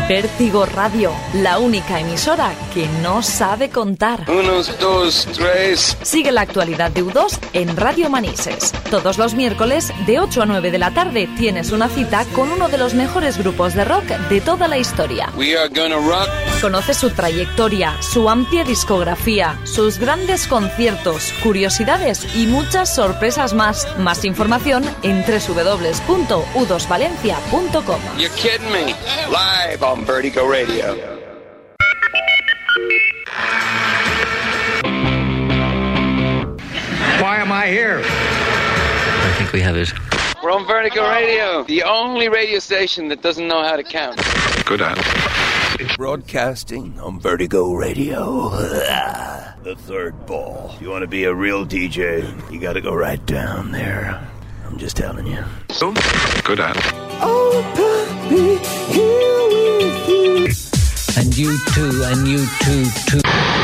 Vértigo Radio, la única emisora que no sabe contar. 1, 2, 3. Sigue la actualidad de U2 en Radio Manises. Todos los miércoles, de 8 a 9 de la tarde, tienes una cita con uno de los mejores grupos de rock de toda la historia. We are gonna rock. Conoce su trayectoria, su amplia discografía, sus grandes conciertos, curiosidades y muchas sorpresas más. Más información en www.u2valencia.com. You're kidding me. Live on Vertigo Radio. Why am I here? I think we have it. We're on Vertigo Radio, the only radio station that doesn't know how to count. Good at. Broadcasting on Vertigo Radio. The third ball. You want to be a real DJ, you got to go right down there. I'm just telling you. Good at. Oh, be here with you. And you too, too.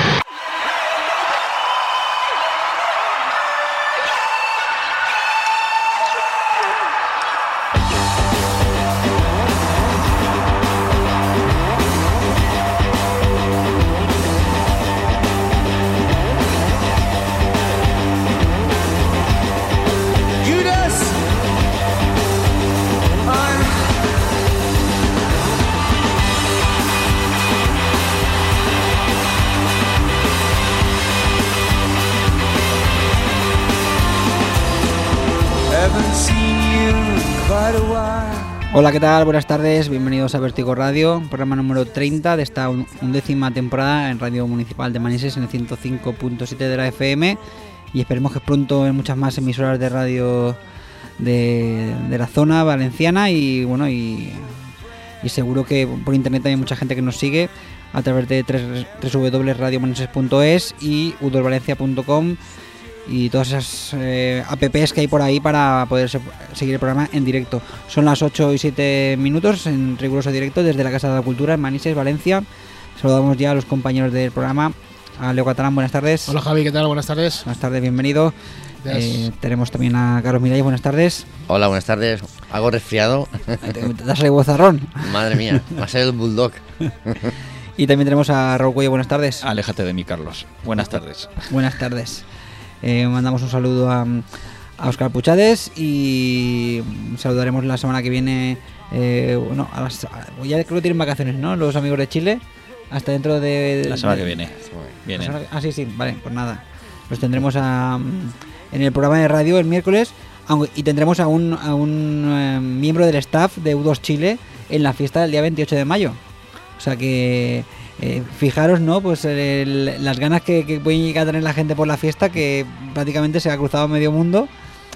Hola, ¿qué tal? Buenas tardes, bienvenidos a Vértigo Radio, programa número 30 de esta 11ª temporada en Radio Municipal de Manises en el 105.7 de la FM, y esperemos que pronto en muchas más emisoras de radio de la zona valenciana, y bueno, y seguro que por internet hay mucha gente que nos sigue a través de www.radiomanises.es y u2valencia.com y todas esas apps que hay por ahí para poder seguir el programa en directo. Son las 8 y 7 minutos en riguroso directo desde la Casa de la Cultura en Manises, Valencia. Saludamos ya a los compañeros del programa. A Leo Catalán, buenas tardes. Hola Javi, ¿qué tal? Buenas tardes. Buenas tardes, bienvenido. Tenemos también a Carlos Miralles, buenas tardes. Hola, buenas tardes. Algo resfriado. ¿Te das el bozarrón? Madre mía, va a ser el bulldog. Y también tenemos a Raúl Cuello, buenas tardes. Aléjate de mí, Carlos. Buenas tardes. Buenas tardes. Mandamos un saludo a Óscar Puchades y saludaremos la semana que viene. Ya creo que tienen vacaciones, ¿no? Los amigos de Chile. Hasta dentro de la semana que viene. Sí, vale, pues nada. Los tendremos en el programa de radio el miércoles, y tendremos a un miembro del staff de U2 Chile en la fiesta del día 28 de mayo. O sea que fijaros, ¿no? Pues las ganas que puede llegar a tener la gente por la fiesta, que prácticamente se ha cruzado medio mundo.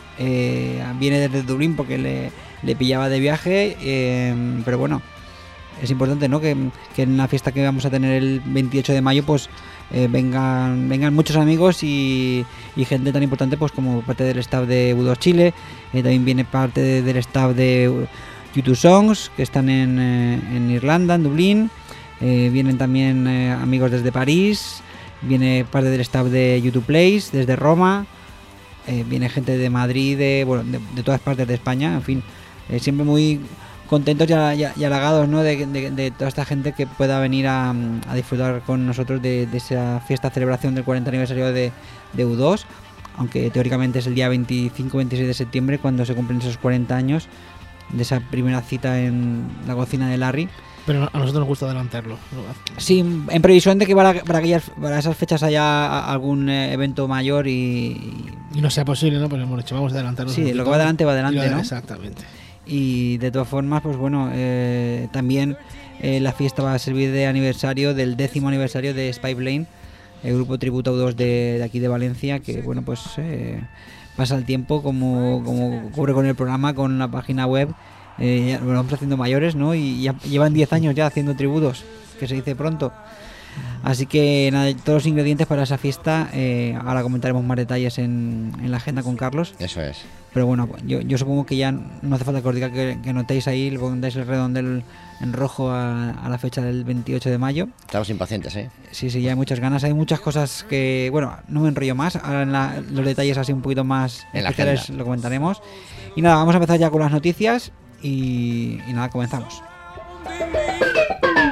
Viene desde Dublín porque le pillaba de viaje, pero bueno, es importante, ¿no? Que en la fiesta que vamos a tener el 28 de mayo pues vengan muchos amigos y gente tan importante pues como parte del staff de U2 Chile. También viene parte del staff de U2 Songs, que están en Irlanda, en Dublín. Vienen también amigos desde París, viene parte del staff de YouTube Place desde Roma, viene gente de Madrid, de todas partes de España, en fin, siempre muy contentos y halagados, ¿no? de toda esta gente que pueda venir a disfrutar con nosotros de esa fiesta celebración del 40 aniversario de U2, aunque teóricamente es el día 25-26 de septiembre cuando se cumplen esos 40 años de esa primera cita en la cocina de Larry. Pero a nosotros nos gusta adelantarlo, ¿no? Sí, en previsión de que para esas fechas haya algún evento mayor y no sea posible, ¿no? Pues hemos dicho, vamos a adelantarlo. Sí, lo que va adelante, ¿no? Exactamente. Y de todas formas, pues bueno, también la fiesta va a servir de aniversario, del 10º aniversario de Spyblade, el grupo tributo U2 de aquí de Valencia, que bueno, pues pasa el tiempo como ocurre con el programa, con la página web. Ya lo vamos haciendo mayores, ¿no? Y ya llevan 10 años ya haciendo tributos, que se dice pronto. Así que nada, todos los ingredientes para esa fiesta, ahora comentaremos más detalles en la agenda con Carlos. Eso es. Pero bueno, yo supongo que ya no hace falta que os diga que notéis ahí, le pongáis el redondel en rojo a la fecha del 28 de mayo. Estamos impacientes, ¿eh? Sí, ya hay muchas ganas, hay muchas cosas que... Bueno, no me enrollo más, ahora los detalles así un poquito más especiales lo comentaremos. Y nada, vamos a empezar ya con las noticias y nada, comenzamos.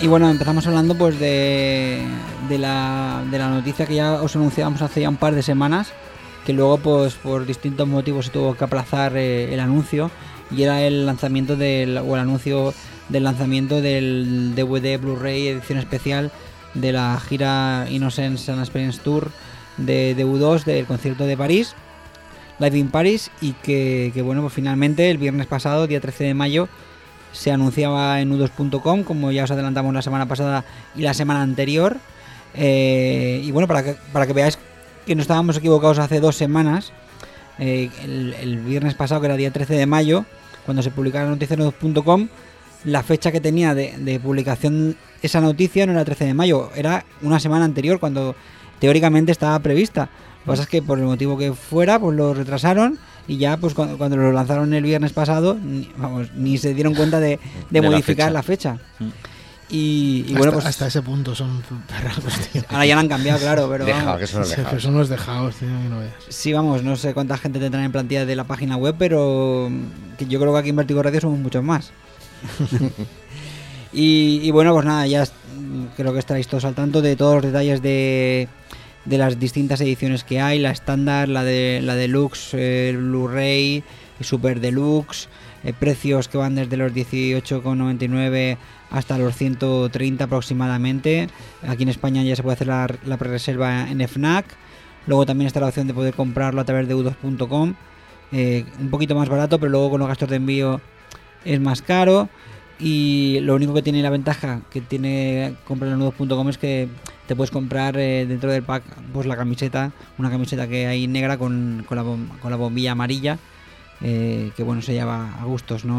Y bueno, empezamos hablando pues de la noticia que ya os anunciábamos hace ya un par de semanas, que luego pues por distintos motivos se tuvo que aplazar el anuncio, y era el lanzamiento el anuncio del lanzamiento del DVD Blu-ray edición especial de la gira Innocence and Experience Tour de U2 del concierto de París, Live in Paris, y que bueno, pues finalmente el viernes pasado, día 13 de mayo, se anunciaba en u2.com, como ya os adelantamos la semana pasada y la semana anterior. Y bueno, para que veáis que no estábamos equivocados hace 2 semanas, el viernes pasado, que era día 13 de mayo, cuando se publicara la noticia en u2.com, la fecha que tenía de publicación esa noticia no era el 13 de mayo, era una semana anterior, cuando teóricamente estaba prevista. Lo que pasa es que por el motivo que fuera, pues lo retrasaron, y ya pues cuando lo lanzaron el viernes pasado, ni se dieron cuenta de modificar la fecha. Y bueno, pues hasta ese punto son perracos, tío. Ahora ya la han cambiado, claro, pero Dejado, que son los dejados. Pero son los dejados, tío, que no veas. Sí, vamos, no sé cuánta gente tendrán en plantilla de la página web, pero que yo creo que aquí en Vértigo Radio somos muchos más. y bueno, pues nada, ya creo que estaréis todos al tanto de todos los detalles de las distintas ediciones que hay, la estándar, la deluxe, Blu-ray, Super Deluxe, precios que van desde los 18,99 hasta los 130 aproximadamente. Aquí en España ya se puede hacer la prerreserva en FNAC. Luego también está la opción de poder comprarlo a través de u2.com, un poquito más barato, pero luego con los gastos de envío es más caro. Y lo único que tiene la ventaja que tiene comprar en u2.com es que te puedes comprar dentro del pack pues la camiseta, una camiseta que hay negra con la bombilla amarilla, que bueno, se lleva a gustos, ¿no?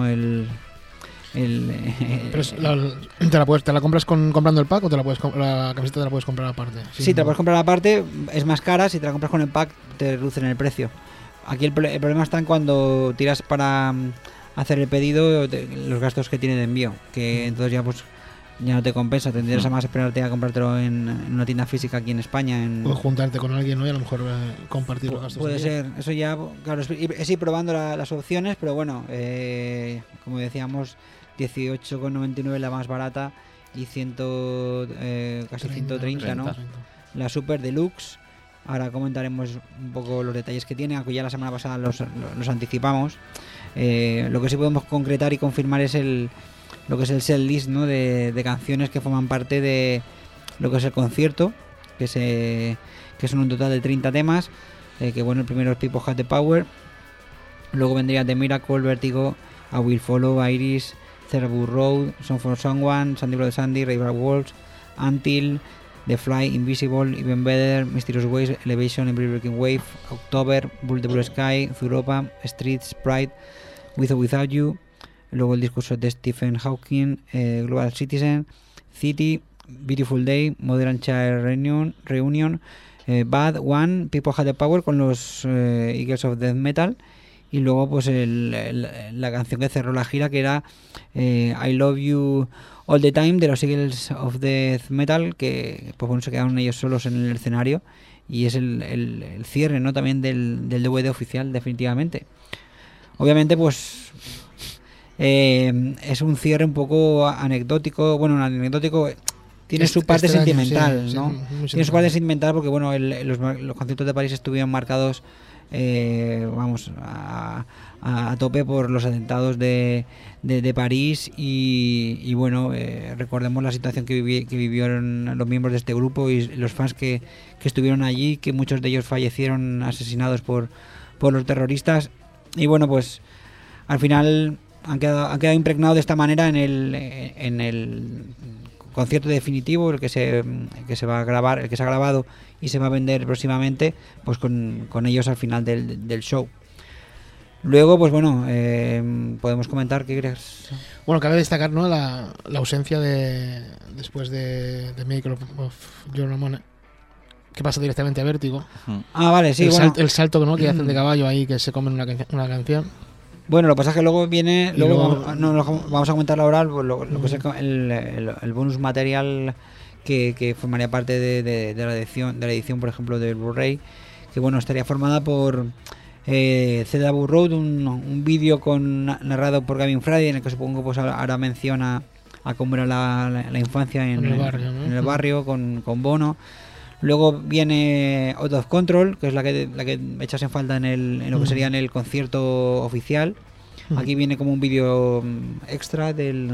Pero ¿te la compras comprando el pack, o la camiseta te la puedes comprar aparte? Sí, te la puedes comprar aparte, es más cara. Si te la compras con el pack te reducen el precio. Aquí el problema está en cuando tiras para hacer el pedido, los gastos que tiene de envío, que entonces ya no te compensa. Tendrías a más esperarte a comprártelo en una tienda física aquí en España. O juntarte con alguien, ¿no? Y a lo mejor compartir los gastos. Puede ser, eso ya, claro, es ir probando las opciones, pero bueno, como decíamos, 18,99 la más barata y casi 130, ¿no? La Super Deluxe. Ahora comentaremos un poco los detalles que tiene, aunque ya la semana pasada los anticipamos. Lo que sí podemos concretar y confirmar es lo que es el set list, ¿no? de canciones que forman parte de lo que es el concierto, que son un total de 30 temas. Que bueno, el primero es People Have the Power, luego vendría The Miracle, Vertigo, I Will Follow, Iris, Cerebral Road, Song for Someone, Sandy Brother Sandy, Rival Wolves, Until, The Fly, Invisible, Even Better, Mysterious Ways, Elevation, Every Breaking Wave, October, Bull the Blue Sky, Europa, Streets, Pride, With or Without You. Luego el discurso de Stephen Hawking, Global Citizen, City, Beautiful Day, Modern Child Reunion, Bad One, People Have the Power con los Eagles of Death Metal. Y luego pues la canción que cerró la gira, que era I Love You All the Time de los Eagles of Death Metal, que pues bueno, se quedaron ellos solos en el escenario, y es el cierre, ¿no? También del DVD oficial, definitivamente. Obviamente pues es un cierre un poco anecdótico, bueno, anecdótico, tiene su parte sentimental, ¿no? Tiene su parte sentimental porque bueno, los conciertos de París estuvieron marcados a tope por los atentados de París, y bueno, recordemos la situación que vivieron los miembros de este grupo y los fans que estuvieron allí, que muchos de ellos fallecieron asesinados por los terroristas. Y bueno, pues al final han quedado impregnados de esta manera en el concierto definitivo, el que se va a grabar, el que se ha grabado y se va a vender próximamente, pues con ellos al final del show. Luego, pues bueno, podemos comentar, ¿qué crees? Bueno, cabe destacar, ¿no?, la ausencia después de Miracle of Your Ramona, que pasa directamente a Vértigo. Ah, vale, sí, el salto, ¿no?, que hacen de caballo ahí, que se comen una canción. Bueno, lo que pasa es que luego viene, vamos a comentar ahora lo que es el bonus material que formaría parte de la edición, por ejemplo, del Blu-ray, que bueno, estaría formada por CW Road, un vídeo narrado por Gavin Friday, en el que supongo pues hará mención a a cómo era la infancia en el barrio con Bono. Luego viene Out of Control, que es la que echas en falta en lo que sería en el concierto oficial. Aquí viene como un vídeo extra del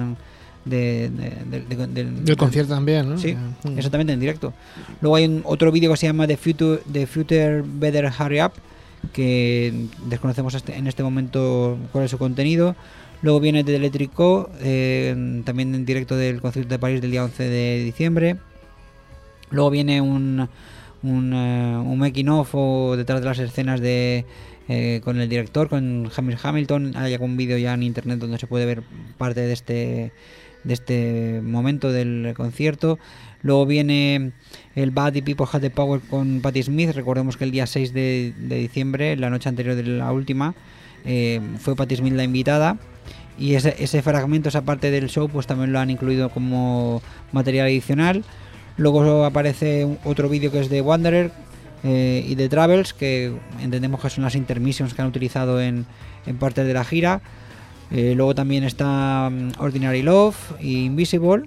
concierto también, ¿no? Sí, exactamente, en directo. Luego hay otro vídeo que se llama The Future Better Hurry Up, que desconocemos en este momento cuál es su contenido. Luego viene The Electric Co, también en directo del concierto de París del día 11 de diciembre. Luego viene un making of o detrás de las escenas con el director, con Hamilton. Hay algún vídeo ya en internet donde se puede ver parte de este momento del concierto. Luego viene el Bad People Had the Power con Patti Smith. Recordemos que el día 6 de diciembre, la noche anterior de la última, fue Patti Smith la invitada. Y ese fragmento, esa parte del show, pues también lo han incluido como material adicional. Luego aparece otro vídeo que es de Wanderer y de Travels, que entendemos que son las intermissions que han utilizado en parte de la gira. Luego también está Ordinary Love y Invisible.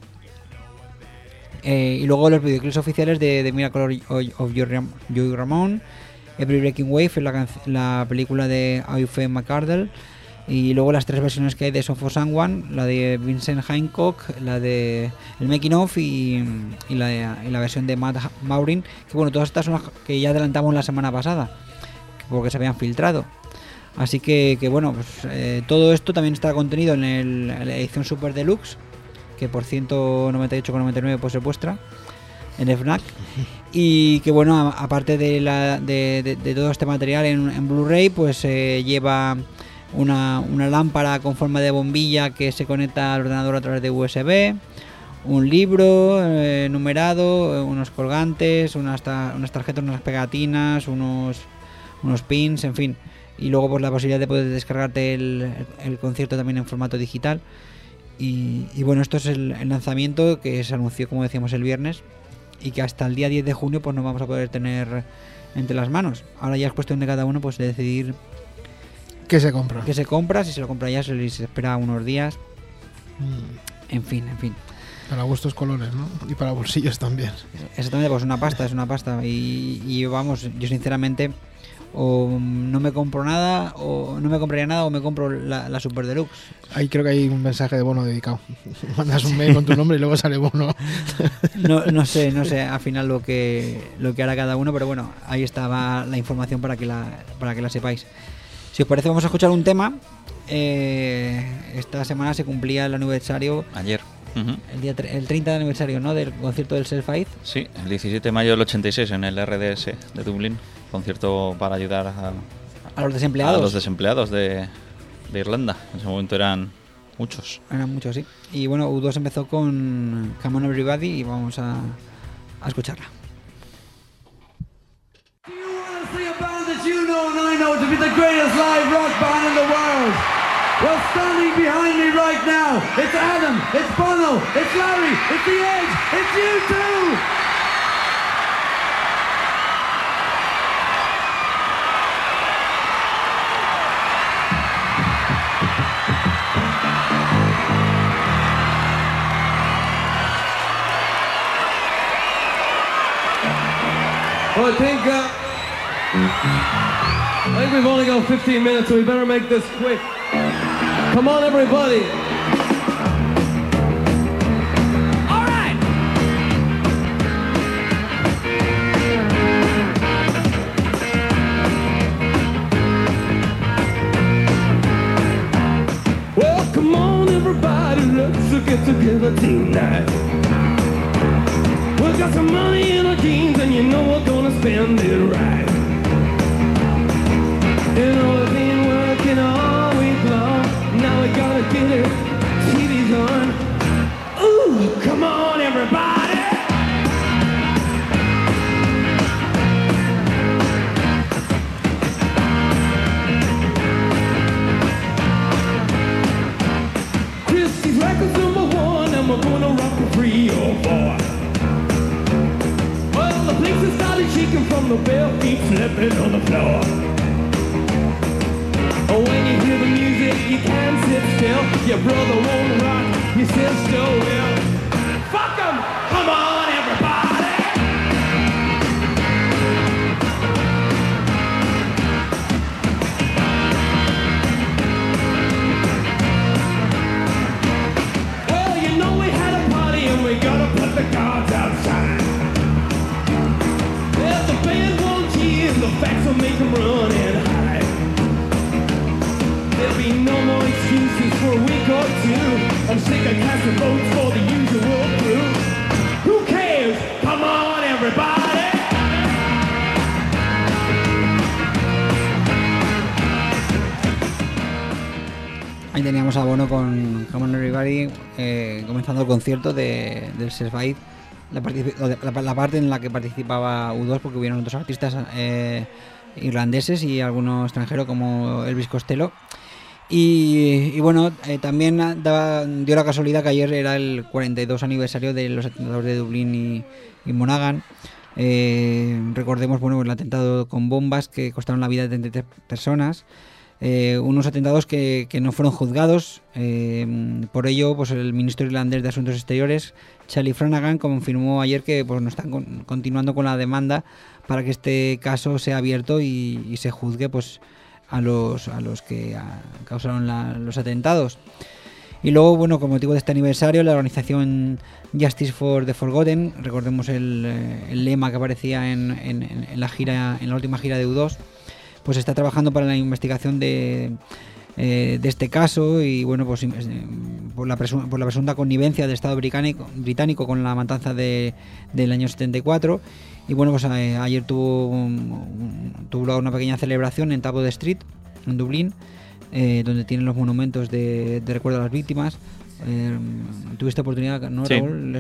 Y luego los videoclips oficiales de Miracle of Joey Ramone, Every Breaking Wave, la película de Euphoria McArdle. Y luego las 3 versiones que hay de Song for Someone, la de Vincent Hancock, la de el Making of y la versión de Matt Maurin, que bueno, todas estas son las que ya adelantamos la semana pasada, porque se habían filtrado. Así que bueno, pues todo esto también está contenido en la edición Super Deluxe, que por 198,99 pues se muestra en FNAC. Y que bueno, aparte de todo este material en Blu-ray, pues lleva una lámpara con forma de bombilla que se conecta al ordenador a través de USB, un libro numerado, unos colgantes, unas tarjetas, unas pegatinas, unos pins, en fin. Y luego pues la posibilidad de poder descargarte el concierto también en formato digital. Y bueno, esto es el lanzamiento que se anunció, como decíamos, el viernes, y que hasta el día 10 de junio pues no vamos a poder tener entre las manos. Ahora ya es cuestión de cada uno pues de decidir ¿qué se compra? Si se lo compra ya, se espera unos días. En fin. Para gustos colores, ¿no? Y para bolsillos también. Exactamente, pues es una pasta. Y vamos, yo sinceramente o no me compro nada, o no me compraría nada, o me compro la Super Deluxe. Ahí creo que hay un mensaje de Bono dedicado. Mandas un mail con tu nombre y luego sale Bono. No sé al final lo que hará cada uno, pero bueno, ahí estaba la información para que la sepáis. Si os parece, vamos a escuchar un tema. Esta semana se cumplía el aniversario. Ayer. El 30 de aniversario, ¿no?, del concierto del Self-Aid. Sí, el 17 de mayo del 86 en el RDS de Dublín. Concierto para ayudar a los desempleados. A los desempleados de Irlanda. En ese momento eran muchos. Eran muchos, sí. Y bueno, U2 empezó con Come On Everybody y vamos a escucharla. You know and I know to be the greatest live rock band in the world. Well, standing behind me right now, it's Adam, it's Bono, it's Larry, it's The Edge, it's U2! Well, I think we've only got 15 minutes, so we better make this quick. Come on, everybody. All right. Well, come on, everybody, let's get together tonight. We've got some money in our jeans, and you know we're gonna spend it right. You know it's been working all week long. Now we gotta get it. TV's on. Ooh, come on, everybody. Christie's record's #1, and we're gonna rock for 3 or 4. Well, the place has started shaking from the bare feet slipping on the floor. Oh, when you hear the music, you can't sit still. Your brother won't rock, you sister will. Fuck 'em, come on everybody. Well, you know we had a party and we gotta put the guards outside. Well, the band won't hear, the facts will make them run and hide. There'll be no more excuses for a week or two. I'm sick of casting votes for the usual crew. Who cares? Come on, everybody! Ahí teníamos a Bono con Come On Everybody, comenzando el concierto del Survive, la parte en la que participaba U2, porque hubieron otros artistas irlandeses y alguno extranjero como Elvis Costello. Y bueno, también dio la casualidad que ayer era el 42 aniversario de los atentados de Dublín y Monaghan. Recordemos, bueno, el atentado con bombas que costaron la vida de 33 personas. Unos atentados que no fueron juzgados. Por ello, pues el ministro irlandés de Asuntos Exteriores, Charlie Flanagan, confirmó ayer que pues no están continuando con la demanda para que este caso sea abierto y se juzgue pues a los que causaron los atentados. Y luego, bueno, con motivo de este aniversario, la organización Justice for the Forgotten, recordemos el lema que aparecía en la última gira de U2, pues está trabajando para la investigación de este caso y bueno, pues por la presunta connivencia del Estado británico con la matanza del año 74. Y bueno, pues ayer tuvo lugar una pequeña celebración en Tabot Street, en Dublín, donde tienen los monumentos de recuerdo a las víctimas. Tuviste oportunidad, ¿no, sí. Raúl?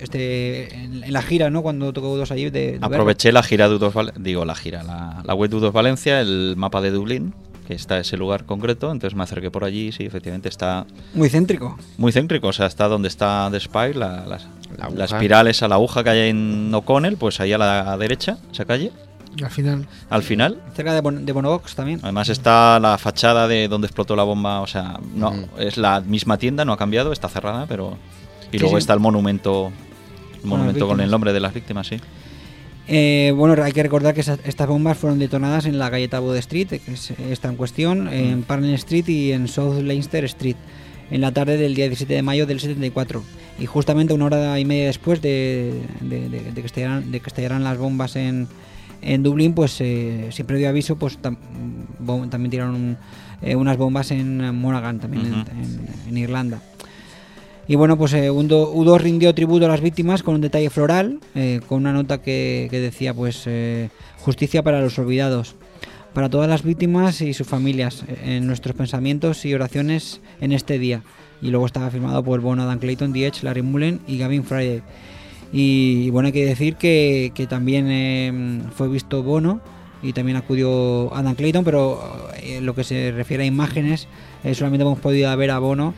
En la gira, ¿no? Cuando tocó U2 allí. Aproveché la gira de U2, la web de U2 Valencia, el mapa de Dublín, que está ese lugar concreto, entonces me acerqué por allí, sí, efectivamente está... Muy céntrico. Muy céntrico, o sea, está donde está The Spire, la espiral esa, la aguja que hay en O'Connell, pues ahí a la derecha, esa calle. Al final. Cerca de Bonovox también. Además está la fachada de donde explotó la bomba, o sea, no, es la misma tienda, no ha cambiado, está cerrada, pero... Y sí, luego está el monumento con el nombre de las víctimas, sí. Bueno, hay que recordar que estas bombas fueron detonadas en la calle Tabot Street, que está en cuestión, en Parnell Street y en South Leinster Street, en la tarde del día 17 de mayo del 74. Y justamente una hora y media después de que estallaran las bombas en Dublín, pues sin previo aviso, pues también tiraron unas bombas en Monaghan, también en Irlanda. Y bueno, pues U2 rindió tributo a las víctimas con un detalle floral, con una nota que decía pues justicia para los olvidados, para todas las víctimas y sus familias, en nuestros pensamientos y oraciones en este día. Y luego estaba firmado por Bono, Dan Clayton, The Edge, Larry Mullen y Gavin Friday. Y bueno, hay que decir que también fue visto Bono y también acudió Adam Clayton, pero lo que se refiere a imágenes, solamente hemos podido ver a Bono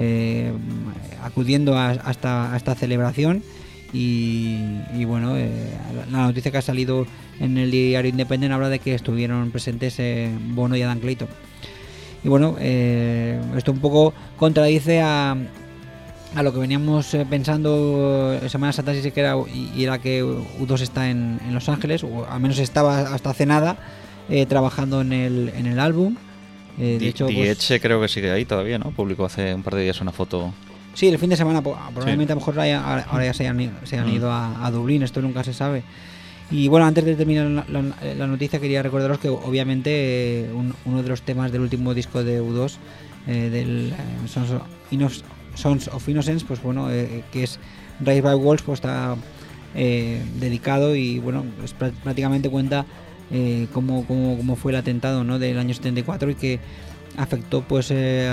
acudiendo a esta celebración y bueno, la noticia que ha salido en el diario Independent habla de que estuvieron presentes Bono y Adam Clayton. Y bueno, esto un poco contradice a lo que veníamos pensando Semana Santa, si que era que U2 está en Los Ángeles, o al menos estaba hasta hace nada trabajando en el álbum. De hecho, Edge creo que sigue ahí todavía, ¿no? Publicó hace un par de días una foto. Sí, el fin de semana, probablemente sí. A lo mejor ahora ya se han ido a Dublín, esto nunca se sabe. Y bueno, antes de terminar la noticia, quería recordaros que obviamente uno de los temas del último disco de U2, del Sons of Innocence, pues bueno, que es Raised by Wolves, pues está dedicado y bueno, pues prácticamente cuenta cómo fue el atentado, ¿no?, del año 74 y que afectó pues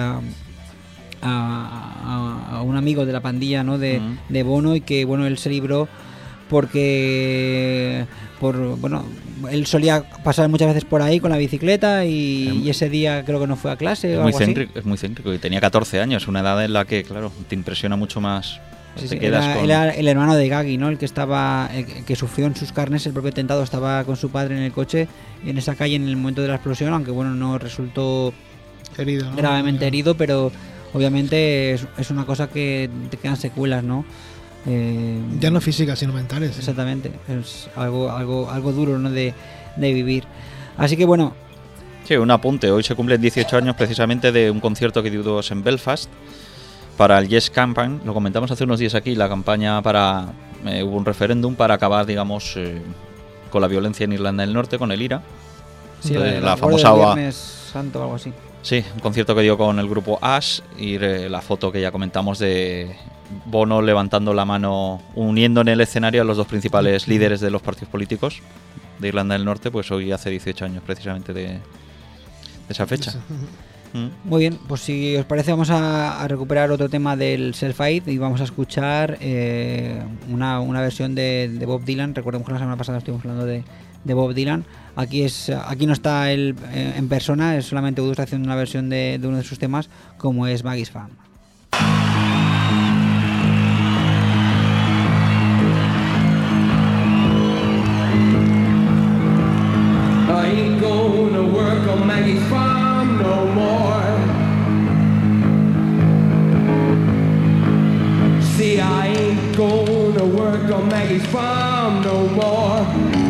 a un amigo de la pandilla, ¿no?, de Bono, y que bueno, él se libró porque él solía pasar muchas veces por ahí con la bicicleta y ese día creo que no fue a clase o algo así. Es muy céntrico y tenía 14 años, una edad en la que, claro, te impresiona mucho más. Sí, era el hermano de Gaggy, ¿no?, el que sufrió en sus carnes el propio atentado. Estaba con su padre en el coche en esa calle en el momento de la explosión, aunque bueno, no resultó herido, ¿no?, gravemente herido, pero obviamente es una cosa que te quedan secuelas, ¿no? Ya no físicas, sino mentales. Exactamente, es algo duro, ¿no? de vivir. Así que bueno. Sí, un apunte. Hoy se cumplen 18 años precisamente de un concierto que dio U2 en Belfast para el Yes Campaign. Lo comentamos hace unos días aquí, la campaña para... hubo un referéndum para acabar, digamos, con la violencia en Irlanda del Norte, con el IRA. Sí, la famosa... Viernes Santo o algo así. Sí, un concierto que dio con el grupo Ash y la foto que ya comentamos de Bono levantando la mano, uniendo en el escenario a los dos principales líderes de los partidos políticos de Irlanda del Norte, pues hoy hace 18 años precisamente de esa fecha. Muy bien, pues si os parece vamos a recuperar otro tema del Self-Aid y vamos a escuchar una versión de Bob Dylan. Recordemos que la semana pasada estuvimos hablando de Bob Dylan. Aquí no está él en persona, es solamente U2 haciendo una versión de uno de sus temas, como es Maggie's Farm. I ain't gonna work on Maggie's farm no more. See, I ain't gonna work on Maggie's farm no more.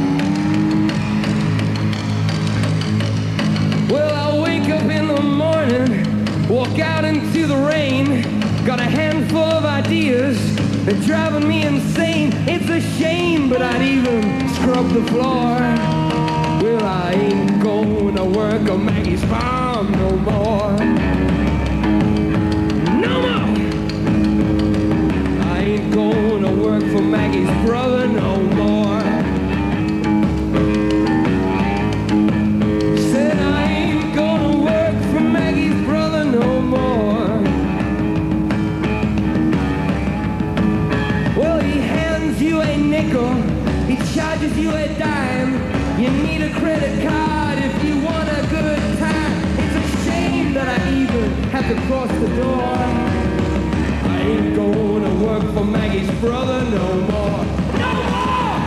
Well, I'll wake up in the morning, walk out into the rain, got a handful of ideas, they're driving me insane. It's a shame, but I'd even scrub the floor. Well, I ain't gonna work on Maggie's farm no more. No more! I ain't gonna work for Maggie's brother no more. Said I ain't gonna work for Maggie's brother no more. Well, he hands you a nickel, he charges you a dime. You need a credit card if you want a good time. It's a shame that I even have to cross the door. I ain't gonna work for Maggie's brother no more. No more!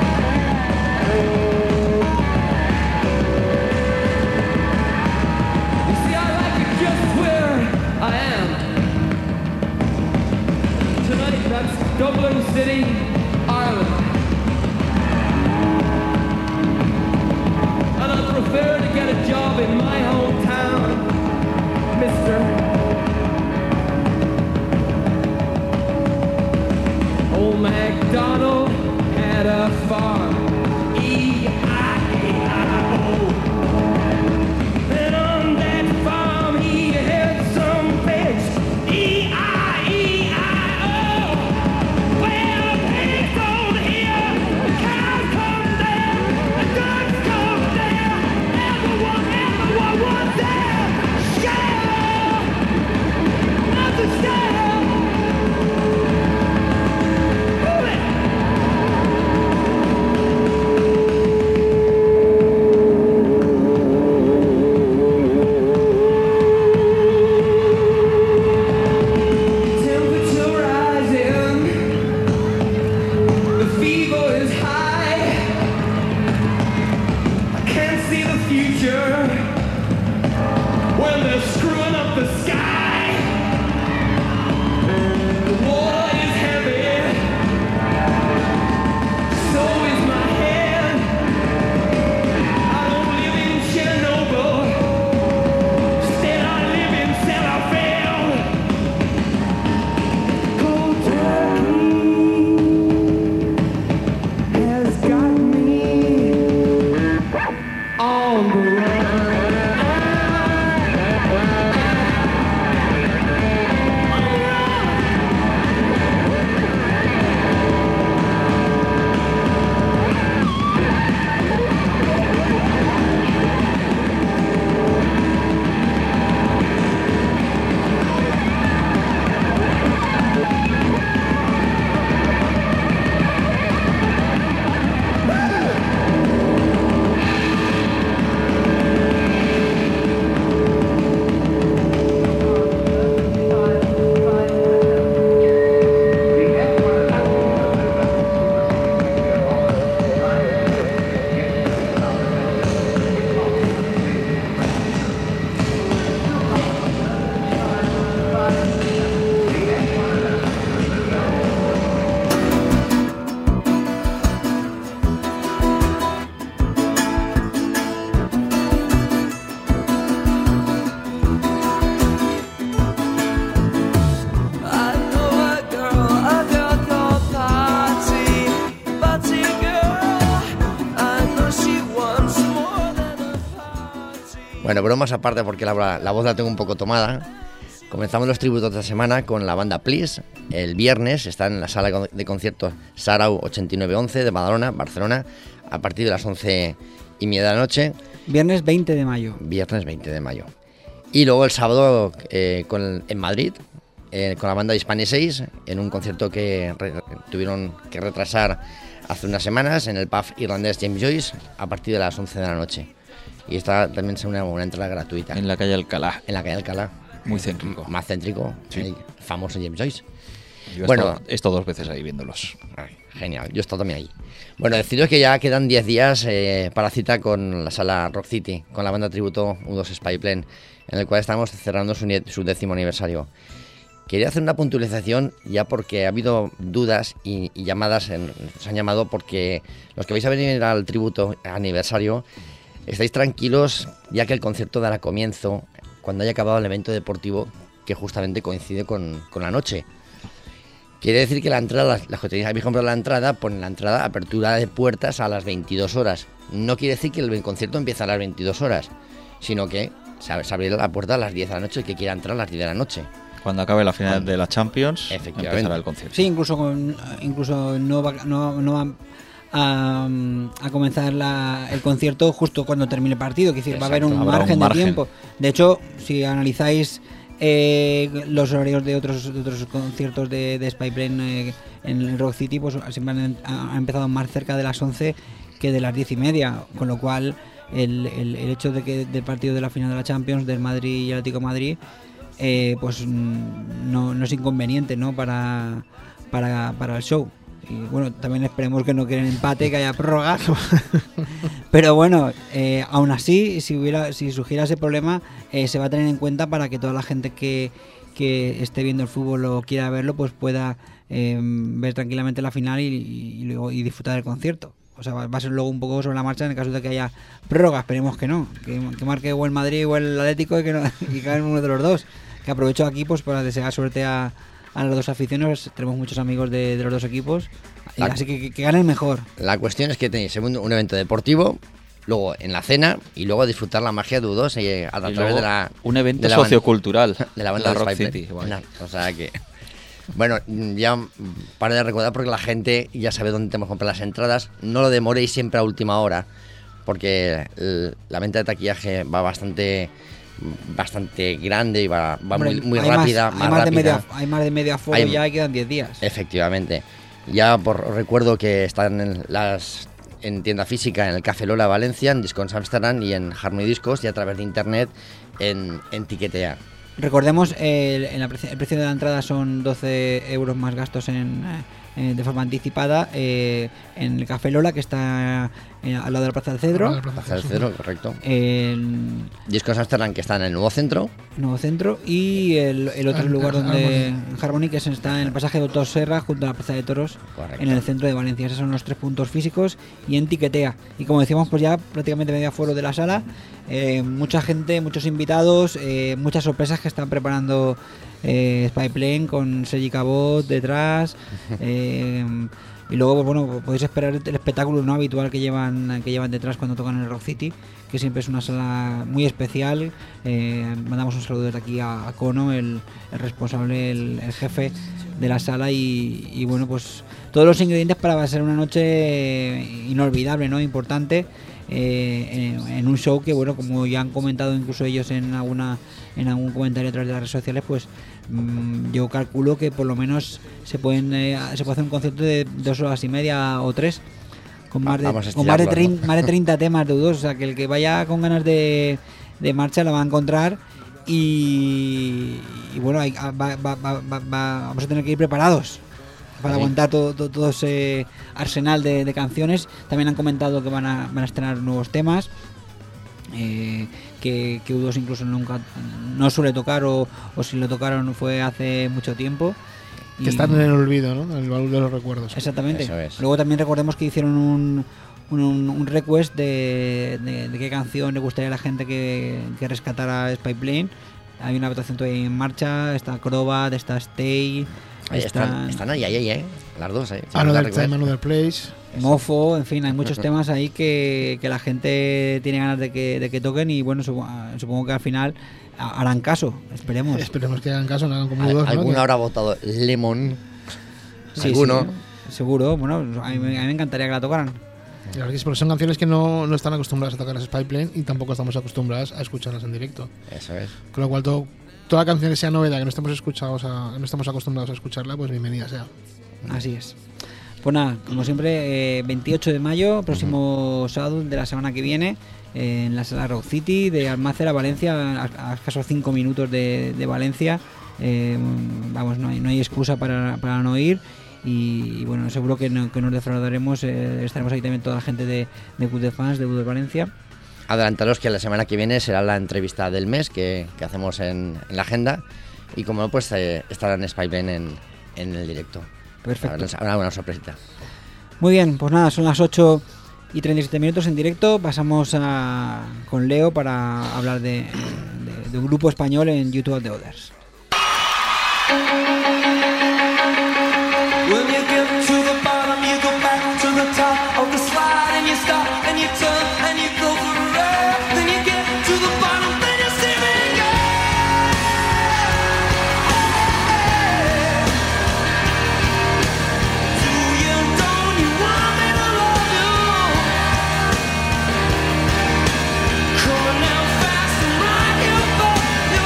You see, I like it just where I am. Tonight, that's Dublin City, Ireland. And I prefer to get a job in my hometown, mister. Old MacDonald had a farm, E-I-E-I-O. And on that farm he had some pigs, E-I-E-I-O. Well, pigs on here, cows come there, the ducks come there, everyone was there. Share, nothing share. Move it. Bueno, bromas aparte porque la voz la tengo un poco tomada. Comenzamos los tributos de esta semana con la banda Please. El viernes está en la sala de conciertos Sarau 8911 de Badalona, Barcelona, a partir de las 11:30 de la noche. Viernes 20 de mayo. Viernes 20 de mayo. Y luego el sábado en Madrid, con la banda Hispani 6, en un concierto que tuvieron que retrasar hace unas semanas en el pub irlandés James Joyce a partir de las 11 de la noche. Y esta también es una entrada gratuita. En la calle Alcalá. En la calle Alcalá. Muy céntrico. Más céntrico, sí. El famoso James Joyce. Yo he estado 2 veces ahí viéndolos. Ay, genial, yo he estado también ahí. Bueno, deciros que ya quedan 10 días para cita con la sala Rock City, con la banda tributo U2 Spyplane, en el cual estamos cerrando su 10º aniversario. Quería hacer una puntualización ya porque ha habido dudas y llamadas, nos han llamado porque los que vais a venir al tributo aniversario, estáis tranquilos ya que el concierto dará comienzo cuando haya acabado el evento deportivo que justamente coincide con la noche. Quiere decir que la entrada, las que habéis comprado la entrada, ponen la entrada apertura de puertas a las 22 horas. No quiere decir que el concierto empiece a las 22 horas, sino que se abrirá la puerta a las 10 de la noche, el que quiera entrar a las 10 de la noche. Cuando acabe la final de la Champions, empezará el concierto. Sí, incluso no va a comenzar el concierto justo cuando termine el partido, es decir, va a haber un margen de tiempo. De hecho, si analizáis los horarios de otros conciertos de Spyplane en el Rock City, pues siempre han empezado más cerca de las 11 que de las 10:30, con lo cual el hecho de que del partido de la final de la Champions del Madrid y el Atlético de Madrid pues no es inconveniente, ¿no? para el show. Y bueno, también esperemos que no queden empate, que haya prórroga. Pero bueno, aún así, si surgiera ese problema, se va a tener en cuenta para que toda la gente que esté viendo el fútbol o quiera verlo, pues pueda ver tranquilamente la final y disfrutar del concierto. O sea, va a ser luego un poco sobre la marcha en el caso de que haya prórroga. Esperemos que no, que marque o el Madrid o el Atlético y que caigan uno de los dos. Que aprovecho aquí pues para desear suerte a las dos aficiones. Tenemos muchos amigos de los dos equipos, así que ganen mejor. La cuestión es que tenéis un evento deportivo, luego en la cena y luego disfrutar la magia de U2 a través de la... Un evento sociocultural de la banda de Rock City. O sea que... Bueno, ya para de recordar porque la gente ya sabe dónde tenemos que comprar las entradas. No lo demoréis siempre a última hora, porque la venta de taquillaje va bastante grande y va muy rápida. Hay más de medio aforo ya y quedan 10 días. Efectivamente. Ya recuerdo que están en tienda física en el Café Lola Valencia, en Discons Amsterdam y en Harmony Discos, y a través de internet en Tiquetea. Recordemos, el precio de la entrada son 12 euros más gastos de forma anticipada en el Café Lola, que está al lado de la Plaza del Cedro. Plaza del Cedro, correcto. Discos Amsterdam, que está en el nuevo centro. Y el otro lugar donde Harmony, que está en el pasaje de Doctor Serra, junto a la Plaza de Toros, correcto, en el centro de Valencia. Esos son los 3 puntos físicos y en Tiquetea. Y como decíamos, pues ya prácticamente medio aforo de la sala. Mucha gente, muchos invitados, muchas sorpresas que están preparando Spyplane con Sergi Cabot detrás. Y luego, pues bueno, podéis esperar el espectáculo no habitual que llevan detrás cuando tocan en el Rock City, que siempre es una sala muy especial. Mandamos un saludo desde aquí a Cono, el responsable, el jefe de la sala, y bueno, pues todos los ingredientes para ser una noche inolvidable, ¿no? Importante. En un show que, bueno, como ya han comentado incluso ellos en algún comentario a través de las redes sociales, pues yo calculo que por lo menos se puede hacer un concierto de 2 horas y media o 3 con más de 30 temas de U2, o sea que el que vaya con ganas de marcha la va a encontrar, y bueno, vamos a tener que ir preparados para aguantar todo ese arsenal de canciones. También han comentado que van a estrenar nuevos temas que U2 incluso no suele tocar, o si lo tocaron fue hace mucho tiempo. Que están en el olvido, ¿no? En el baúl de los recuerdos. Exactamente. Luego también recordemos que hicieron un request de qué canción le gustaría a la gente que rescatara Spyplane. Hay una votación todavía en marcha. Está Acrobat, está Stay, Están ahí, las dos, Another Time, Another Place. Mofo, en fin, hay muchos temas ahí que la gente tiene ganas de que toquen y bueno, supongo que al final harán caso, esperemos. Esperemos que hagan caso, no hagan como dos, alguno ¿no? habrá votado Lemon. Sí, alguno. Sí, seguro, bueno, a mí me encantaría que la tocaran. La verdad es que son canciones que no están acostumbradas a tocar las Pipeline y tampoco estamos acostumbradas a escucharlas en directo. Eso es. Con lo cual, toda canción que sea novedad, que no estamos acostumbrados a escucharla, pues bienvenida sea. Así es. Pues nada, como siempre, 28 de mayo, próximo sábado de la semana que viene, en la sala Rock City de Almácera, Valencia, a escasos 5 minutos de Valencia. Vamos, no hay excusa para no ir. Y bueno, seguro que nos defraudaremos. Estaremos ahí también toda la gente de Club de Fans de Budol Valencia. Adelantaros que la semana que viene será la entrevista del mes que hacemos en la agenda. Y como no, pues estarán Spyben en el directo. Perfecto. Habrá una sorpresita. Muy bien, pues nada, son las 8:37 en directo. Pasamos con Leo para hablar de un grupo español en YouTube of the Others. When you get to the bottom, you go back to the top of the slide and you stop and you turn and you go for a ride. Then you get to the bottom, then you see me go. Do you, don't you want me to love you? Come on now fast and rock you back you.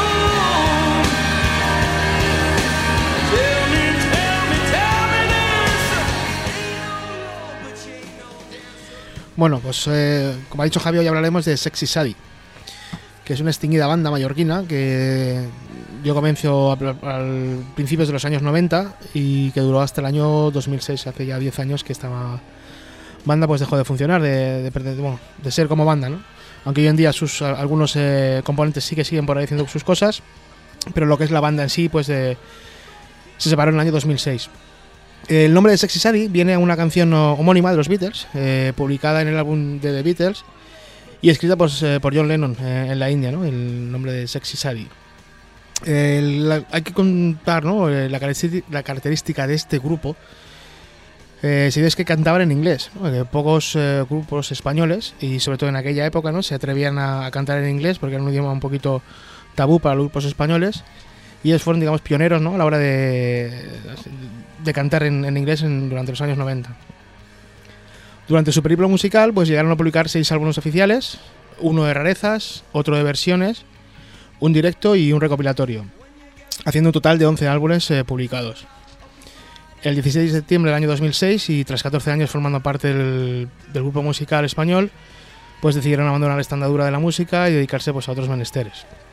Tell me this. Bueno, pues como ha dicho Javi, hoy hablaremos de Sexy Sadie, que es una extinguida banda mallorquina que dio comienzo al principios de los años 90 y que duró hasta el año 2006, hace ya 10 años que esta banda pues dejó de funcionar, de ser como banda, ¿no? Aunque hoy en día algunos componentes sí que siguen por ahí haciendo sus cosas, pero lo que es la banda en sí pues se separó en el año 2006. El nombre de Sexy Sadie viene a una canción homónima de los Beatles, publicada en el álbum de The Beatles y escrita por John Lennon en la India, ¿no? El nombre de Sexy Sadie. Hay que contar, ¿no? la característica de este grupo. Si ves que cantaban en inglés, ¿no? Pocos grupos españoles, y sobre todo en aquella época, ¿no? Se atrevían a cantar en inglés porque era un idioma un poquito tabú para los grupos españoles. Y ellos fueron, digamos, pioneros, ¿no? A la hora de cantar en inglés durante los años 90. Durante su periplo musical, pues llegaron a publicar 6 álbumes oficiales, uno de rarezas, otro de versiones, un directo y un recopilatorio, haciendo un total de 11 álbumes publicados. El 16 de septiembre del año 2006, y tras 14 años formando parte del grupo musical español, pues decidieron abandonar la estandadura de la música y dedicarse pues a otros menesteres.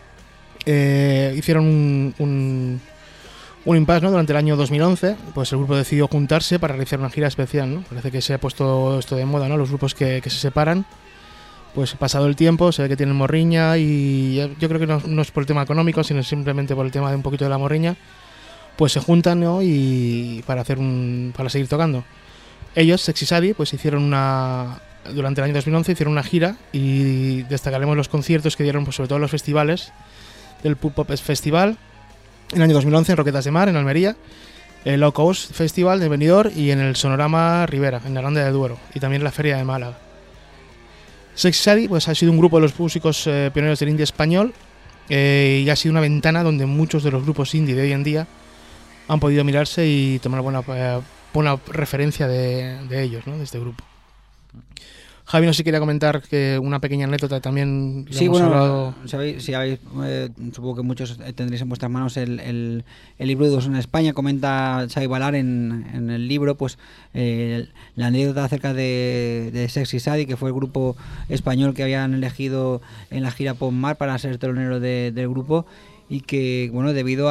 Hicieron un impasse, ¿no? Durante el año 2011, pues el grupo decidió juntarse para realizar una gira especial, ¿no? Parece que se ha puesto esto de moda, ¿no? Los grupos que se separan, pues pasado el tiempo, se ve que tienen morriña, y yo creo que no es por el tema económico, sino simplemente por el tema de un poquito de la morriña, pues se juntan, ¿no? Y para seguir tocando. Ellos, Sexy Sadie, pues durante el año 2011 hicieron una gira, y destacaremos los conciertos que dieron, pues sobre todo en los festivales del Pub Pop Festival en el año 2011 en Roquetas de Mar, en Almería, el Low Coast Festival de Benidorm y en el Sonorama Ribera, en Aranda de Duero, y también en la Feria de Málaga. Sexy Sadie pues ha sido un grupo de los músicos pioneros del indie español, y ha sido una ventana donde muchos de los grupos indie de hoy en día han podido mirarse y tomar buena referencia de ellos, ¿no? De este grupo. Javi, no sé si quería comentar que una pequeña anécdota también. Sí, bueno, supongo que muchos tendréis en vuestras manos el libro de Dos en España. Comenta Xavi Balar en el libro pues la anécdota acerca de Sexy Sadie, que fue el grupo español que habían elegido en la gira Pop Mar para ser telonero del grupo, y que, bueno, debido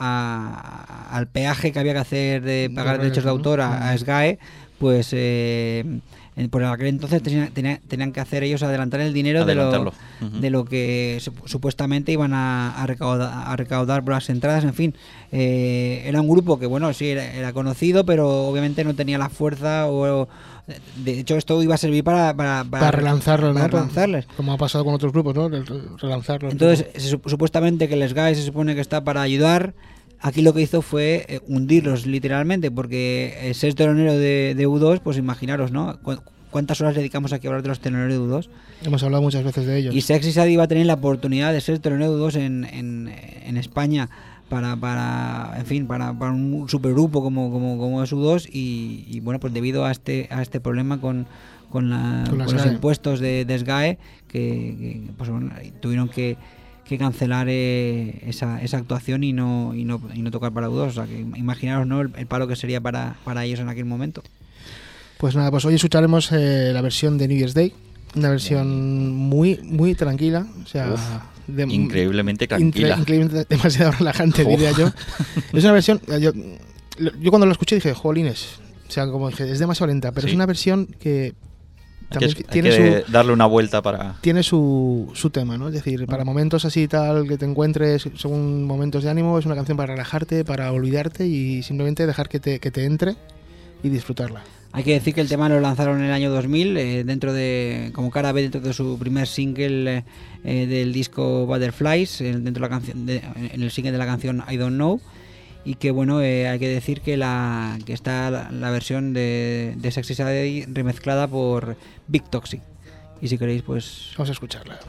al peaje que había que hacer de pagar derechos de autor a SGAE, pues por aquel entonces tenían que hacer ellos adelantar el dinero de lo que supuestamente iban a recaudar por las entradas. En fin, era un grupo que, bueno, sí era conocido, pero obviamente no tenía la fuerza, de hecho esto iba a servir para relanzarlo, ¿no? Relanzarles, como ha pasado con otros grupos, ¿no? Relanzarlo. Entonces supuestamente que el SGAE se supone que está para ayudar, Aquí lo que hizo fue hundirlos literalmente, porque ser telonero de U2, pues imaginaros, ¿no? ¿Cuántas horas dedicamos aquí a hablar de los teloneros de U2? Hemos hablado muchas veces de ellos. Y Sexy Sadie va a tener la oportunidad de ser telonero de U2 en España para un supergrupo como es U2 y bueno, pues debido a este problema con los impuestos de SGAE que pues bueno, tuvieron que cancelar esa actuación y no tocar para U2. O sea, que imaginaros, ¿no?, el palo que sería para ellos en aquel momento. Pues nada, pues hoy escucharemos la versión de New Year's Day, una versión muy muy tranquila, o sea, increíblemente tranquila, increíblemente demasiado relajante, diría yo. Es una versión, yo cuando lo escuché dije, jolines, o sea, como dije, es demasiado lenta, pero sí, es una versión que también tiene que darle una vuelta para... Tiene su tema, ¿no? Es decir, para momentos así tal que te encuentres, según momentos de ánimo, es una canción para relajarte, para olvidarte y simplemente dejar que te entre y disfrutarla. Hay que decir que el tema lo lanzaron en el año 2000 como cara B dentro de su primer single del disco Butterflies, dentro de la canción en el single de la canción I Don't Know, y que bueno, hay que decir que está la versión de Sexy Sadie remezclada por Big Toxic, y si queréis pues vamos a escucharla.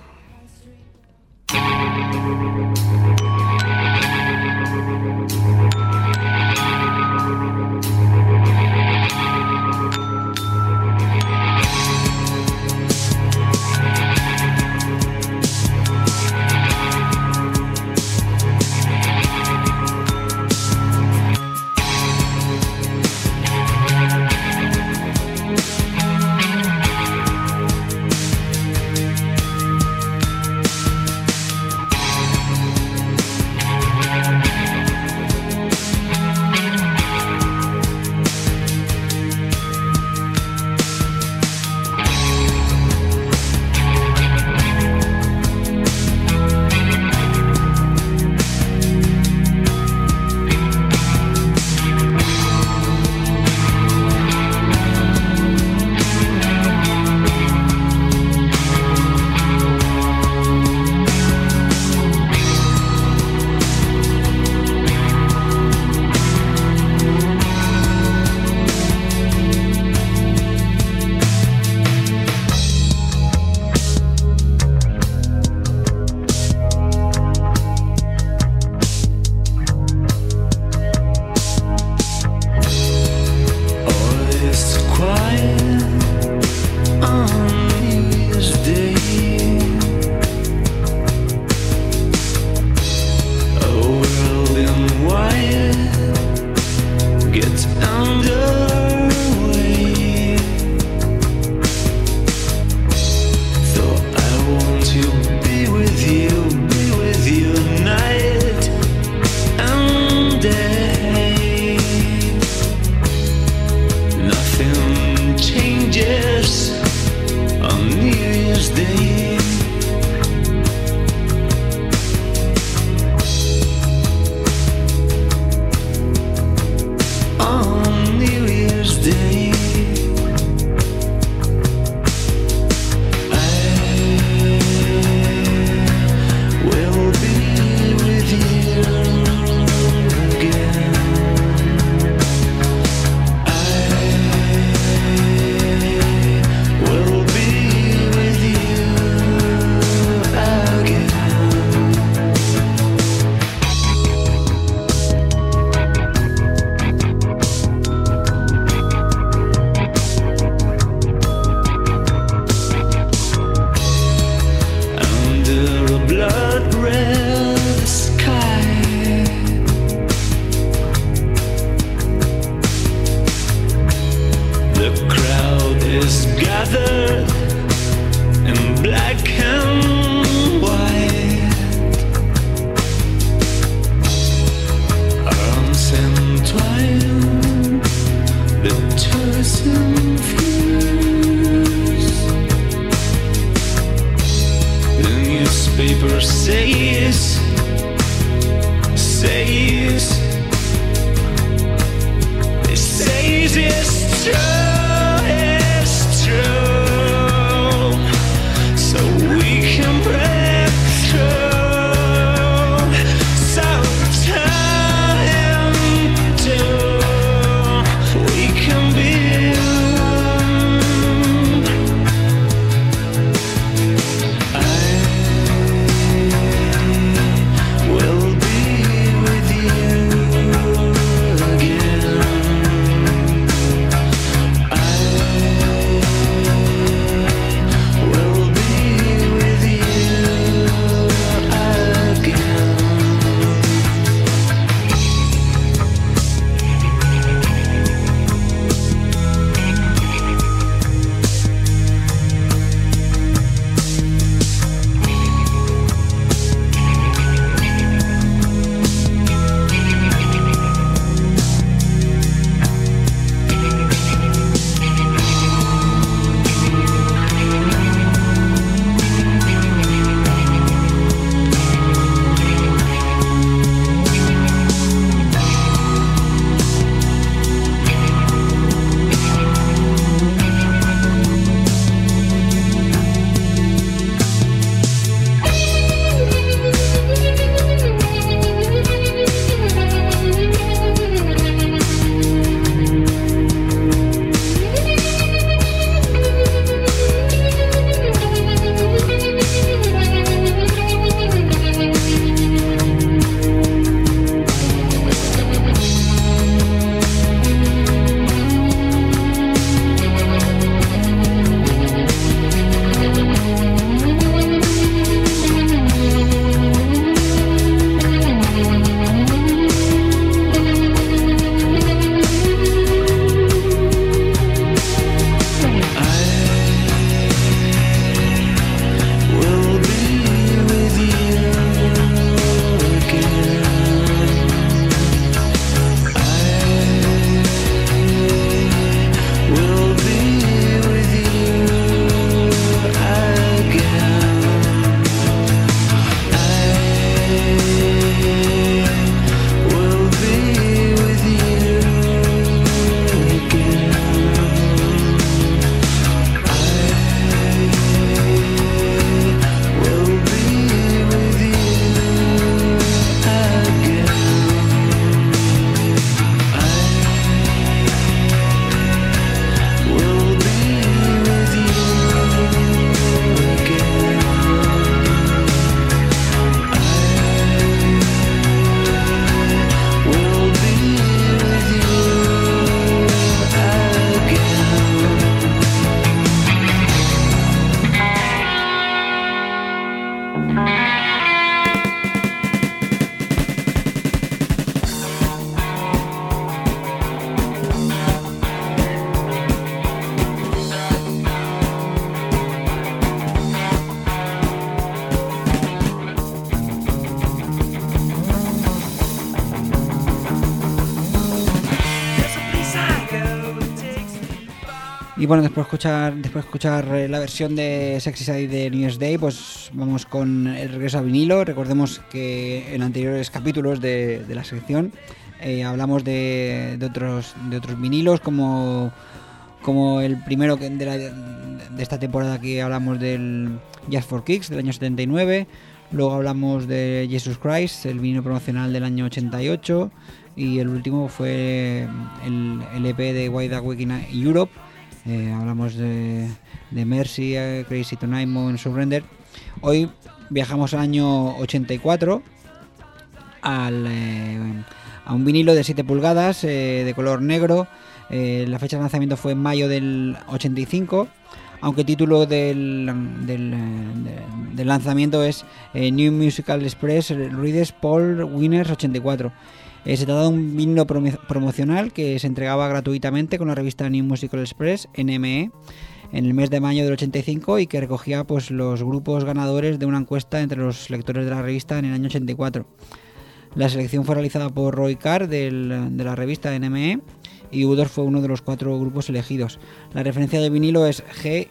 Y bueno, después de escuchar la versión de Sexy Side de New Year's Day, pues vamos con el regreso a vinilo. Recordemos que en anteriores capítulos de la sección hablamos de otros vinilos, como el primero de esta temporada, que hablamos del Just for Kicks del año 79. Luego hablamos de Jesus Christ, el vinilo promocional del año 88. Y el último fue el EP de Wide Awake in Europe. Hablamos de Mercy, Crazy Tonight, Moment Surrender. Hoy viajamos al año 84 a un vinilo de 7 pulgadas de color negro. La fecha de lanzamiento fue en mayo del 85, aunque el título del lanzamiento es New Musical Express Readers Paul Winners 84. Se trata de un vinilo promocional que se entregaba gratuitamente con la revista New Musical Express, NME, en el mes de mayo del 85, y que recogía pues los grupos ganadores de una encuesta entre los lectores de la revista en el año 84. La selección fue realizada por Roy Carr de la revista NME, y U2 fue uno de los 4 grupos elegidos. La referencia de vinilo es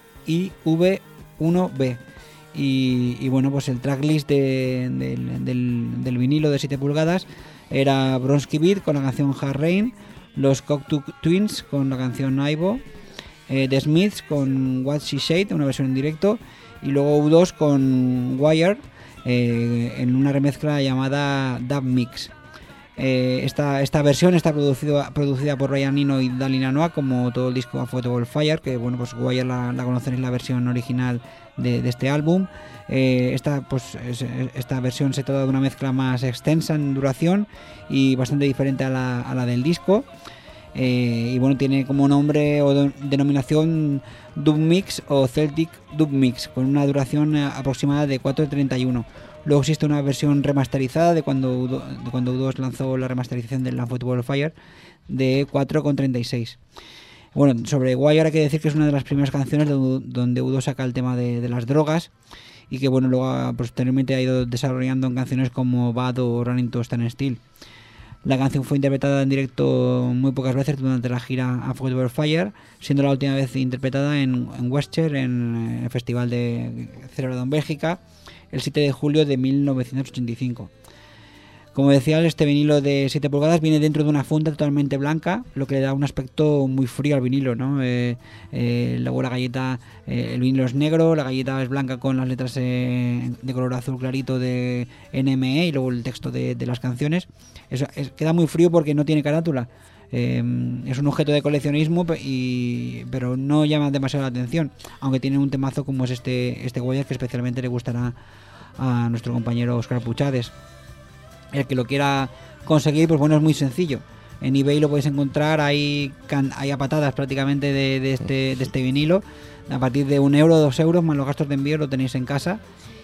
GIV1B. Y bueno, pues el tracklist del vinilo de 7 pulgadas era Bronski Beat con la canción Hard Rain, los Cocteau Twins con la canción Ivo, The Smiths con What She Said, una versión en directo, y luego U2 con Wire en una remezcla llamada Dub Mix. Esta versión está producida por Ryan Eno y Dali Lanois, como todo el disco Affordable Fire, que bueno, pues Wire la conocéis, la versión original de este álbum. Esta versión se trata de una mezcla más extensa en duración y bastante diferente a la del disco. Y bueno, tiene como nombre o denominación Dub Mix o Celtic Dub Mix, con una duración aproximada de 4:31. Luego existe una versión remasterizada de cuando U2 lanzó la remasterización del Unforgettable Fire de 4:36. Bueno, sobre Wire hay que decir que es una de las primeras canciones donde U2 saca el tema de las drogas, y que bueno, luego posteriormente ha ido desarrollando en canciones como Bad o Running to Stand Still. La canción fue interpretada en directo muy pocas veces durante la gira Unforgettable Fire, siendo la última vez interpretada en Westcher, en el festival celebrado en Bélgica, el 7 de julio de 1985. Como decía, este vinilo de 7 pulgadas viene dentro de una funda totalmente blanca, lo que le da un aspecto muy frío al vinilo, ¿no? Luego la galleta, el vinilo es negro, la galleta es blanca con las letras de color azul clarito de NME y luego el texto de las canciones. Queda muy frío porque no tiene carátula. Es un objeto de coleccionismo, pero no llama demasiado la atención, aunque tiene un temazo como es este Wire, que especialmente le gustará a nuestro compañero Óscar Puchades. El que lo quiera conseguir, pues bueno, es muy sencillo. En eBay lo podéis encontrar, hay a patadas prácticamente de este vinilo. A partir de 1 euro, 2 euros, más los gastos de envío, lo tenéis en casa.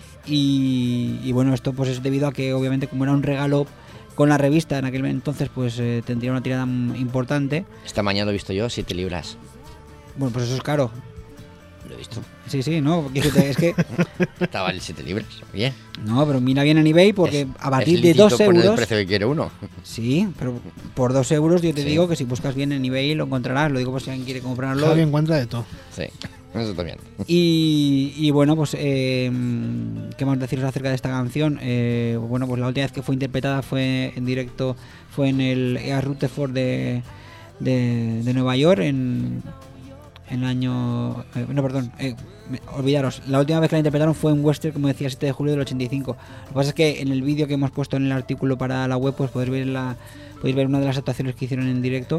Y bueno, esto pues es debido a que obviamente, como era un regalo con la revista en aquel entonces, pues tendría una tirada importante. Esta mañana lo he visto yo, 7 libras. Bueno, pues eso es caro. Lo he visto. Sí, no, es que... Estaba el 7 libras, bien. No, pero mira bien en eBay, porque a partir de 2 euros... el precio que quiere uno. Sí, pero por 2 euros yo te digo que si buscas bien en eBay lo encontrarás. Lo digo por si alguien quiere comprarlo. Javi encuentra de todo. Sí, eso también. Y bueno, pues ¿qué más deciros acerca de esta canción? Bueno, pues la última vez que fue interpretada fue en directo, fue en el EA Rutherford de Nueva York en el año... olvidaros, la última vez que la interpretaron fue en Western, como decía, 7 de julio del 85. Lo que pasa es que en el vídeo que hemos puesto en el artículo para la web, pues podéis ver una de las actuaciones que hicieron en directo.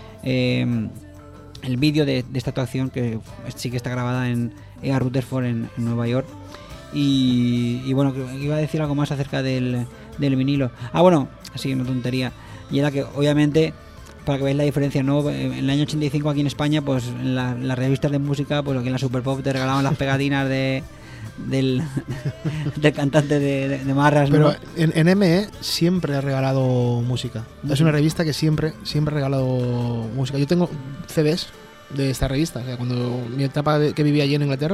El vídeo de esta actuación, que sí que está grabada en EA Rutherford en Nueva York. Y bueno, iba a decir algo más acerca del vinilo. Bueno, así una tontería. Y era que obviamente, para que veáis la diferencia, ¿no? En el año 85 aquí en España, pues en las revistas de música, pues aquí en la Super Pop te regalaban las pegatinas del cantante de Marras, ¿no? Pero en ME siempre ha regalado música. Es una revista que siempre ha regalado música. Yo tengo CDs de esta revista. O sea, cuando mi etapa que vivía allí en Inglaterra,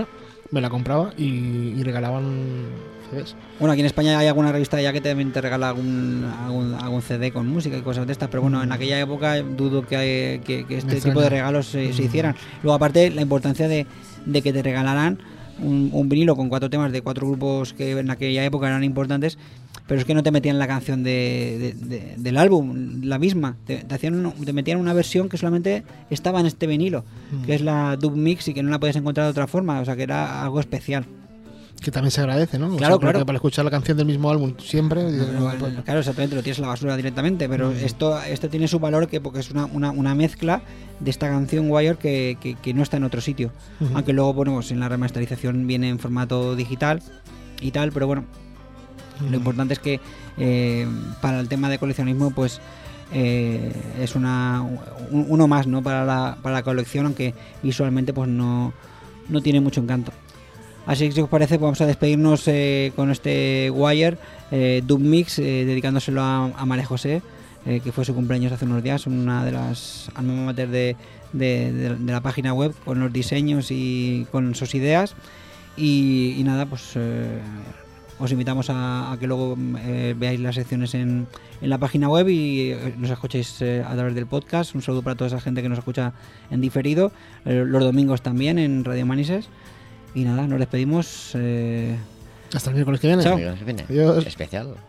me la compraba y regalaban CDs. Bueno, aquí en España hay alguna revista ya que también te regala algún CD con música y cosas de estas, pero bueno, en aquella época dudo que este tipo de regalos se hicieran. Luego, aparte, la importancia de que te regalaran un vinilo con 4 temas de 4 grupos que en aquella época eran importantes, pero es que no te metían la canción del álbum, la misma, te metían una versión que solamente estaba en este vinilo, que es la Dub Mix, y que no la puedes encontrar de otra forma, o sea que era algo especial. Que también se agradece, ¿no? Claro, claro. Para escuchar la canción del mismo álbum siempre. Claro, exactamente, lo tienes en la basura directamente, pero esto tiene su valor porque es una mezcla de esta canción Wire que no está en otro sitio. Aunque luego, bueno, pues en la remasterización viene en formato digital y tal, pero bueno, lo importante es que para el tema de coleccionismo, pues es uno más, ¿no? Para la colección, aunque visualmente pues no tiene mucho encanto. Así que si os parece, vamos a despedirnos con este Wire Dub Mix, dedicándoselo a María José, que fue su cumpleaños hace unos días, una de las alma mater de la página web, con los diseños y con sus ideas. Y nada, pues os invitamos a que luego veáis las secciones en la página web y nos escuchéis a través del podcast. Un saludo para toda esa gente que nos escucha en diferido, los domingos también en Radio Manises. Y nada, nos despedimos. Hasta el miércoles que viene. Chao. Adiós. Especial.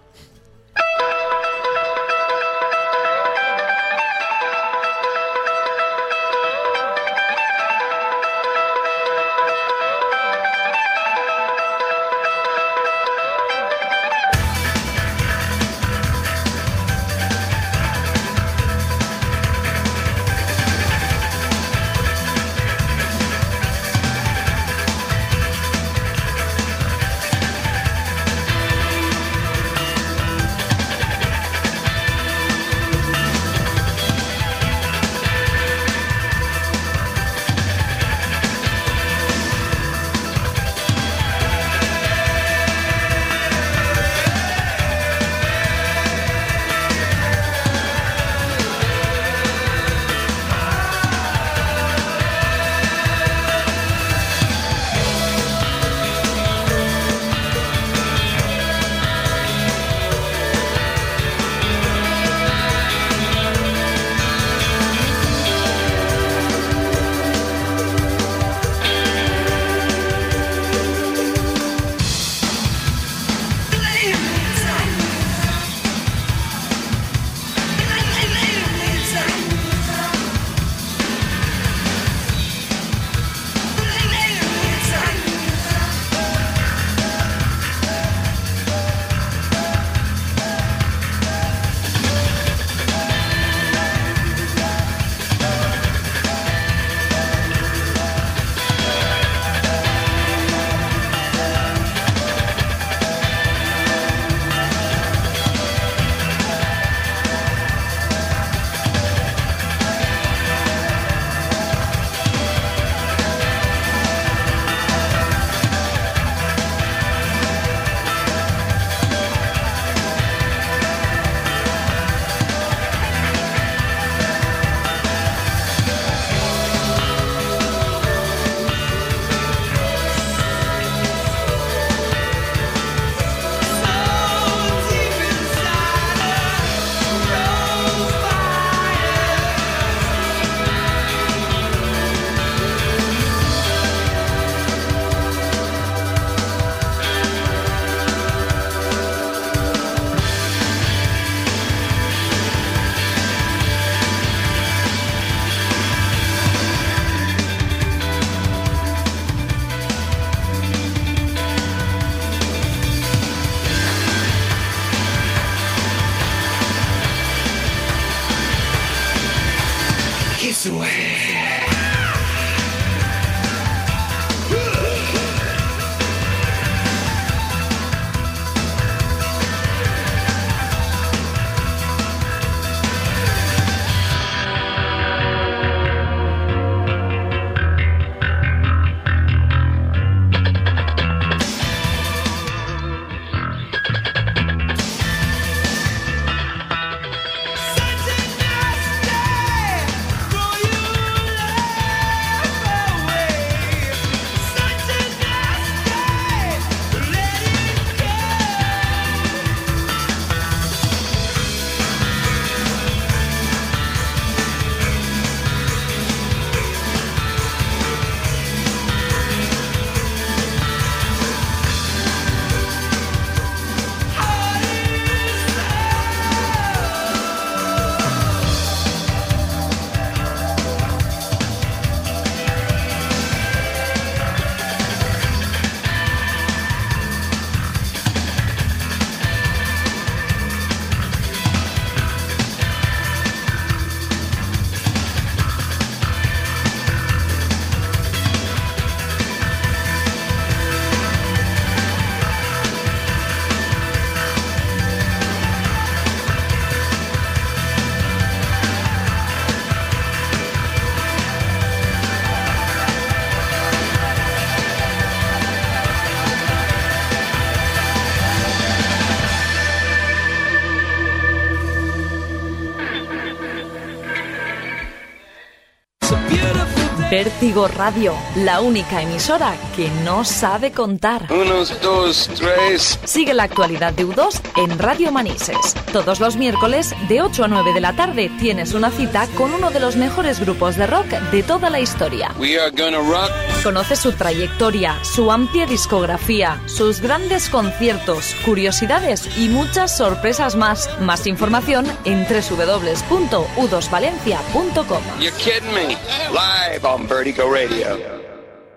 Vértigo Radio, la única emisora que no sabe contar. 1, 2, 3. Sigue la actualidad de U2 en Radio Manises. Todos los miércoles de 8 a 9 de la tarde tienes una cita con uno de los mejores grupos de rock de toda la historia. We are gonna rock. Conoce su trayectoria, su amplia discografía, sus grandes conciertos, curiosidades y muchas sorpresas más. Más información en www.u2valencia.com. You're kidding me. Live on Vertigo Radio.